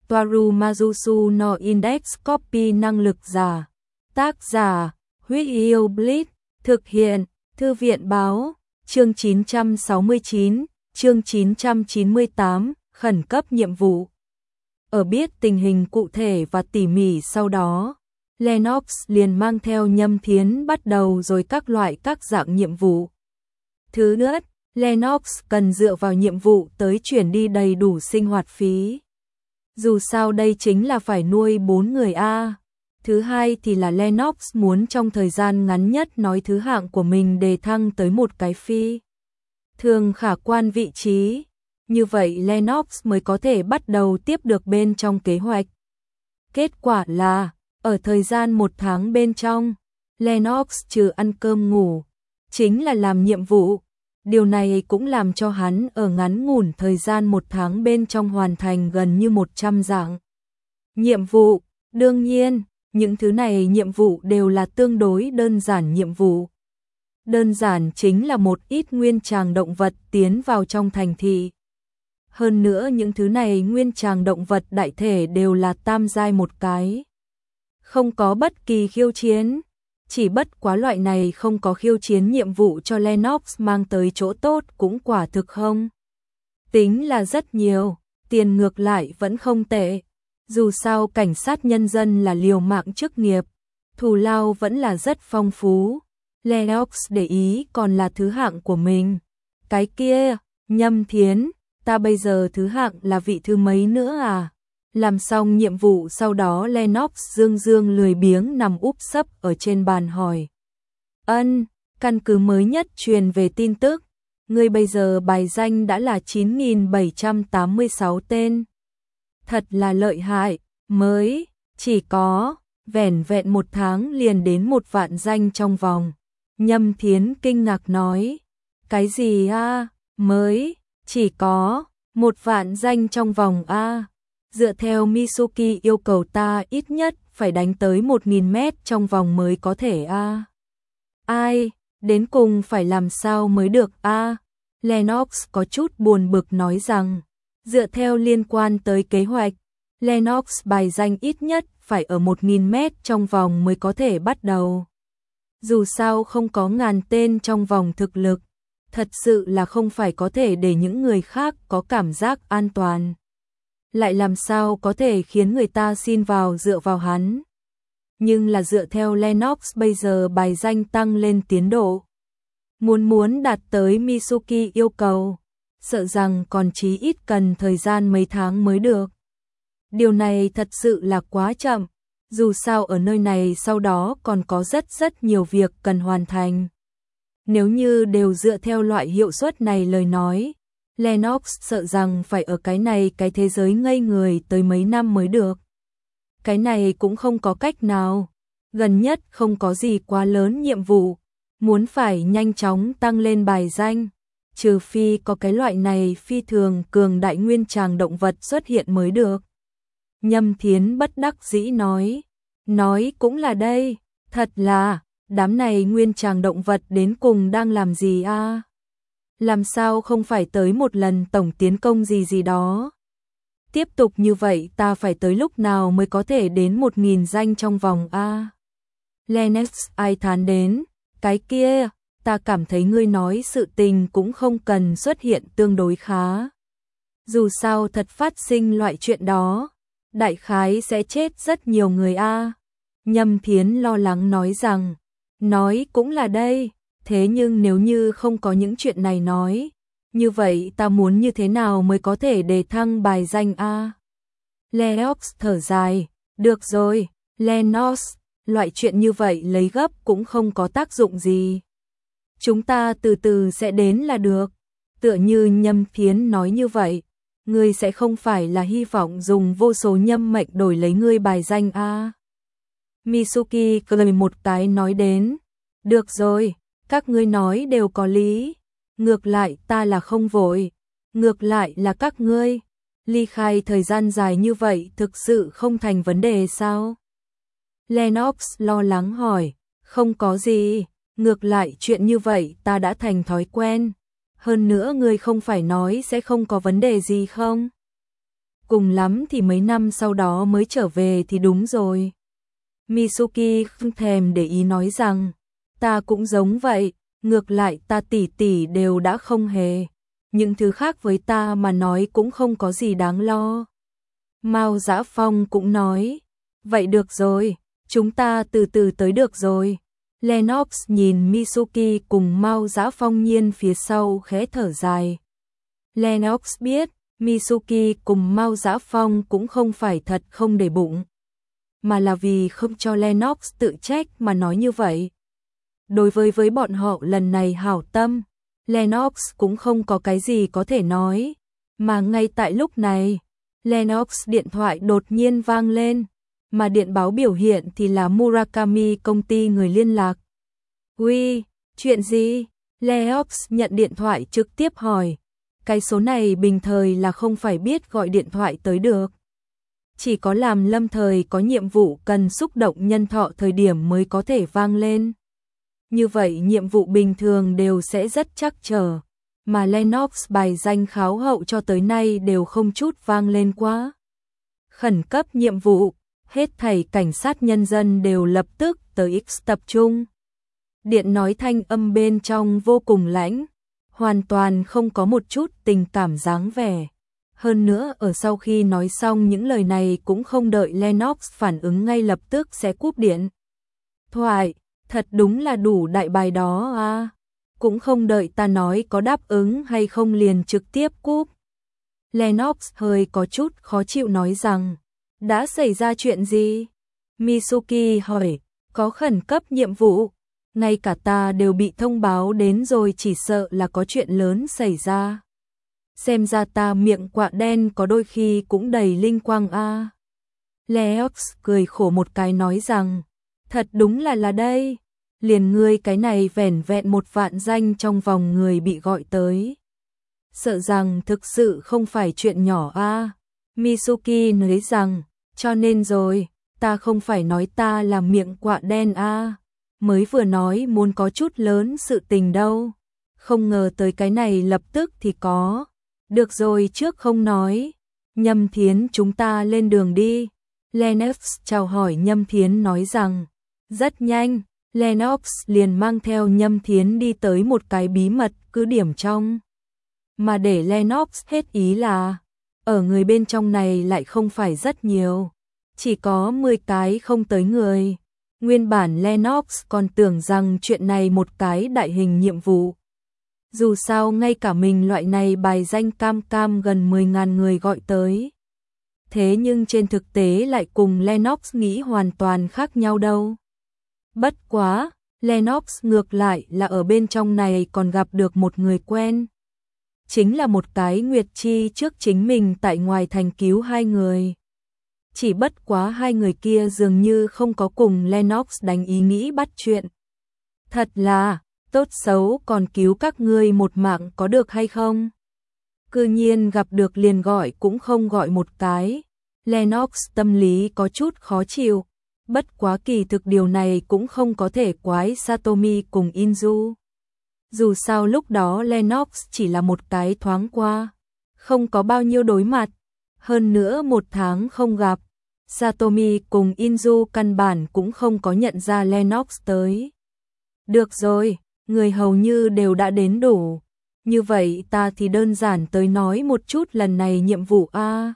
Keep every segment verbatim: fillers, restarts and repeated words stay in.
Toaru Majusu no Index Copy năng lực giả. Tác giả, Huyết Yêu Blitz, thực hiện, Thư viện báo, chương chín trăm sáu mươi chín, chương chín trăm chín mươi tám, khẩn cấp nhiệm vụ. Ở biết tình hình cụ thể và tỉ mỉ sau đó, Lennox liền mang theo Nhâm Thiến bắt đầu rồi các loại các dạng nhiệm vụ. Thứ nhất, Lennox cần dựa vào nhiệm vụ tới chuyển đi đầy đủ sinh hoạt phí. Dù sao đây chính là phải nuôi bốn người a. Thứ hai thì là Lennox muốn trong thời gian ngắn nhất nói thứ hạng của mình đề thăng tới một cái phi thường khả quan vị trí. Như vậy Lennox mới có thể bắt đầu tiếp được bên trong kế hoạch. Kết quả là, ở thời gian một tháng bên trong, Lennox trừ ăn cơm ngủ, chính là làm nhiệm vụ. Điều này cũng làm cho hắn ở ngắn ngủn thời gian một tháng bên trong hoàn thành gần như một trăm dạng nhiệm vụ. Đương nhiên, những thứ này nhiệm vụ đều là tương đối đơn giản nhiệm vụ. Đơn giản chính là một ít nguyên tràng động vật tiến vào trong thành thị. Hơn nữa những thứ này nguyên tràng động vật đại thể đều là tam giai một cái. Không có bất kỳ khiêu chiến. Chỉ bất quá loại này không có khiêu chiến nhiệm vụ cho Lennox mang tới chỗ tốt cũng quả thực không. Tính là rất nhiều, tiền ngược lại vẫn không tệ. Dù sao cảnh sát nhân dân là liều mạng chức nghiệp, thù lao vẫn là rất phong phú. Lennox để ý còn là thứ hạng của mình. Cái kia, Nhâm Thiến, ta bây giờ thứ hạng là vị thứ mấy nữa à? Làm xong nhiệm vụ sau đó Lennox dương dương lười biếng nằm úp sấp ở trên bàn hỏi. Ân, căn cứ mới nhất truyền về tin tức, ngươi bây giờ bài danh đã là chín nghìn bảy trăm tám mươi sáu tên. Thật là lợi hại, mới, chỉ có, vẻn vẹn một tháng liền đến một vạn danh trong vòng. Nhâm Thiến kinh ngạc nói, cái gì a? Mới, chỉ có, một vạn danh trong vòng a? Dựa theo Misuki yêu cầu ta ít nhất phải đánh tới một nghìn mét trong vòng mới có thể a. Ai, đến cùng phải làm sao mới được a? Lennox có chút buồn bực nói rằng, dựa theo liên quan tới kế hoạch, Lennox bài danh ít nhất phải ở một nghìn mét trong vòng mới có thể bắt đầu. Dù sao không có ngàn tên trong vòng thực lực, thật sự là không phải có thể để những người khác có cảm giác an toàn. Lại làm sao có thể khiến người ta xin vào dựa vào hắn. Nhưng là dựa theo Lennox bây giờ bài danh tăng lên tiến độ. Muốn muốn đạt tới Misuki yêu cầu, sợ rằng còn chí ít cần thời gian mấy tháng mới được. Điều này thật sự là quá chậm, dù sao ở nơi này sau đó còn có rất rất nhiều việc cần hoàn thành. Nếu như đều dựa theo loại hiệu suất này lời nói, Lennox sợ rằng phải ở cái này cái thế giới ngây người tới mấy năm mới được. Cái này cũng không có cách nào, gần nhất không có gì quá lớn nhiệm vụ, muốn phải nhanh chóng tăng lên bài danh, trừ phi có cái loại này phi thường cường đại nguyên tràng động vật xuất hiện mới được. Nhâm Thiến bất đắc dĩ nói, nói cũng là đây, thật là, đám này nguyên tràng động vật đến cùng đang làm gì a? Làm sao không phải tới một lần tổng tiến công gì gì đó. Tiếp tục như vậy ta phải tới lúc nào mới có thể đến một nghìn danh trong vòng a? Lennox ai thán đến, cái kia, ta cảm thấy ngươi nói sự tình cũng không cần xuất hiện tương đối khá. Dù sao thật phát sinh loại chuyện đó, đại khái sẽ chết rất nhiều người a. Nhâm Thiến lo lắng nói rằng, nói cũng là đây, thế nhưng nếu như không có những chuyện này nói, như vậy ta muốn như thế nào mới có thể đề thăng bài danh a? Lennox thở dài, được rồi, Lennox, loại chuyện như vậy lấy gấp cũng không có tác dụng gì. Chúng ta từ từ sẽ đến là được. Tựa như Nhâm Thiến nói như vậy, ngươi sẽ không phải là hy vọng dùng vô số nhâm mệnh đổi lấy ngươi bài danh a? Misuki cười một cái nói đến, được rồi, các ngươi nói đều có lý, ngược lại ta là không vội, ngược lại là các ngươi, ly khai thời gian dài như vậy thực sự không thành vấn đề sao? Lennox lo lắng hỏi, không có gì, ngược lại chuyện như vậy ta đã thành thói quen, hơn nữa ngươi không phải nói sẽ không có vấn đề gì không? cùng lắm thì mấy năm sau đó mới trở về thì đúng rồi. Mitsuki không thèm để ý nói rằng, ta cũng giống vậy, ngược lại ta tỷ tỷ đều đã không hề. Những thứ khác với ta mà nói cũng không có gì đáng lo. Mao Dã Phong cũng nói, vậy được rồi, chúng ta từ từ tới được rồi. Lennox nhìn Mitsuki cùng Mao Dã Phong nhiên phía sau khẽ thở dài. Lennox biết, Mitsuki cùng Mao Dã Phong cũng không phải thật không để bụng, mà là vì không cho Lennox tự trách mà nói như vậy. Đối với với bọn họ lần này hảo tâm, Lennox cũng không có cái gì có thể nói, mà ngay tại lúc này, Lennox điện thoại đột nhiên vang lên, mà điện báo biểu hiện thì là Murakami công ty người liên lạc. Uy, chuyện gì? Lennox nhận điện thoại trực tiếp hỏi, cái số này bình thời là không phải biết gọi điện thoại tới được. Chỉ có làm lâm thời có nhiệm vụ cần xúc động nhân thọ thời điểm mới có thể vang lên. Như vậy nhiệm vụ bình thường đều sẽ rất trắc trở, mà Lennox bài danh kháo hậu cho tới nay đều không chút vang lên quá. Khẩn cấp nhiệm vụ, hết thảy cảnh sát nhân dân đều lập tức tới X tập trung. Điện nói thanh âm bên trong vô cùng lãnh, hoàn toàn không có một chút tình cảm dáng vẻ. Hơn nữa ở sau khi nói xong những lời này cũng không đợi Lennox phản ứng ngay lập tức sẽ cúp điện thoại. Thật đúng là đủ đại bài đó à. Cũng không đợi ta nói có đáp ứng hay không liền trực tiếp cúp. Lennox hơi có chút khó chịu nói rằng, đã xảy ra chuyện gì? Mitsuki hỏi, có khẩn cấp nhiệm vụ, ngay cả ta đều bị thông báo đến rồi, chỉ sợ là có chuyện lớn xảy ra. Xem ra ta miệng quạ đen có đôi khi cũng đầy linh quang a. À. Lennox cười khổ một cái nói rằng, thật đúng là là đây, liền ngươi cái này vẻn vẹn một vạn danh trong vòng người bị gọi tới. Sợ rằng thực sự không phải chuyện nhỏ a. À. Mitsuki nói rằng, cho nên rồi, ta không phải nói ta là miệng quạ đen a, à. Mới vừa nói muốn có chút lớn sự tình đâu. Không ngờ tới cái này lập tức thì có. Được rồi trước không nói. Nhâm Thiến chúng ta lên đường đi. Lennox chào hỏi Nhâm Thiến nói rằng, rất nhanh, Lennox liền mang theo Nhâm Thiến đi tới một cái bí mật cứ điểm trong. Mà để Lennox hết ý là, ở người bên trong này lại không phải rất nhiều, chỉ có mười cái không tới người. Nguyên bản Lennox còn tưởng rằng chuyện này một cái đại hình nhiệm vụ. Dù sao ngay cả mình loại này bài danh cam cam gần mười nghìn người gọi tới. Thế nhưng trên thực tế lại cùng Lennox nghĩ hoàn toàn khác nhau đâu. Bất quá, Lennox ngược lại là ở bên trong này còn gặp được một người quen. Chính là một cái Nguyệt Chi trước chính mình tại ngoài thành cứu hai người. Chỉ bất quá hai người kia dường như không có cùng Lennox đánh ý nghĩ bắt chuyện. Thật là, tốt xấu còn cứu các ngươi một mạng có được hay không? Cư nhiên gặp được liền gọi cũng không gọi một cái. Lennox tâm lý có chút khó chịu. Bất quá kỳ thực điều này cũng không có thể quái Satomi cùng Inju. Dù sao lúc đó Lennox chỉ là một cái thoáng qua, không có bao nhiêu đối mặt. Hơn nữa một tháng không gặp, Satomi cùng Inju căn bản cũng không có nhận ra Lennox tới. Được rồi, người hầu như đều đã đến đủ. Như vậy ta thì đơn giản tới nói một chút lần này nhiệm vụ a.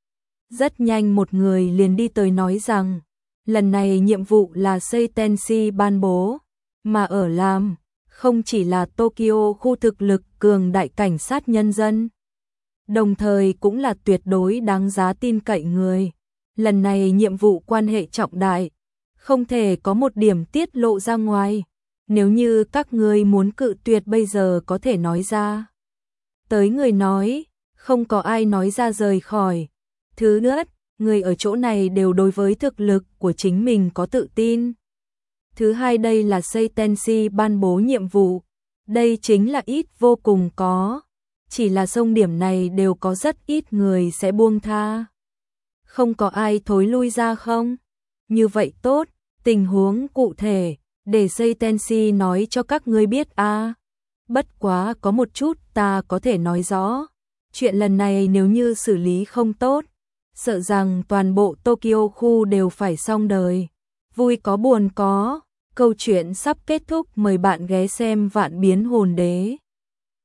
Rất nhanh một người liền đi tới nói rằng, lần này nhiệm vụ là Seitenshi ban bố, mà ở làm, không chỉ là Tokyo khu thực lực cường đại cảnh sát nhân dân, đồng thời cũng là tuyệt đối đáng giá tin cậy người. Lần này nhiệm vụ quan hệ trọng đại, không thể có một điểm tiết lộ ra ngoài. Nếu như các ngươi muốn cự tuyệt bây giờ có thể nói ra. Tới người nói, không có ai nói ra rời khỏi. Thứ nữa, người ở chỗ này đều đối với thực lực của chính mình có tự tin. Thứ hai, đây là Seitenshi ban bố nhiệm vụ. Đây chính là ít vô cùng có. Chỉ là sông điểm này đều có rất ít người sẽ buông tha. Không có ai thối lui ra không? Như vậy tốt, tình huống cụ thể, để Seitenshi nói cho các ngươi biết a. À. Bất quá có một chút ta có thể nói rõ. Chuyện lần này nếu như xử lý không tốt, sợ rằng toàn bộ Tokyo khu đều phải xong đời. Vui có buồn có, câu chuyện sắp kết thúc, mời bạn ghé xem Vạn Biến Hồn Đế.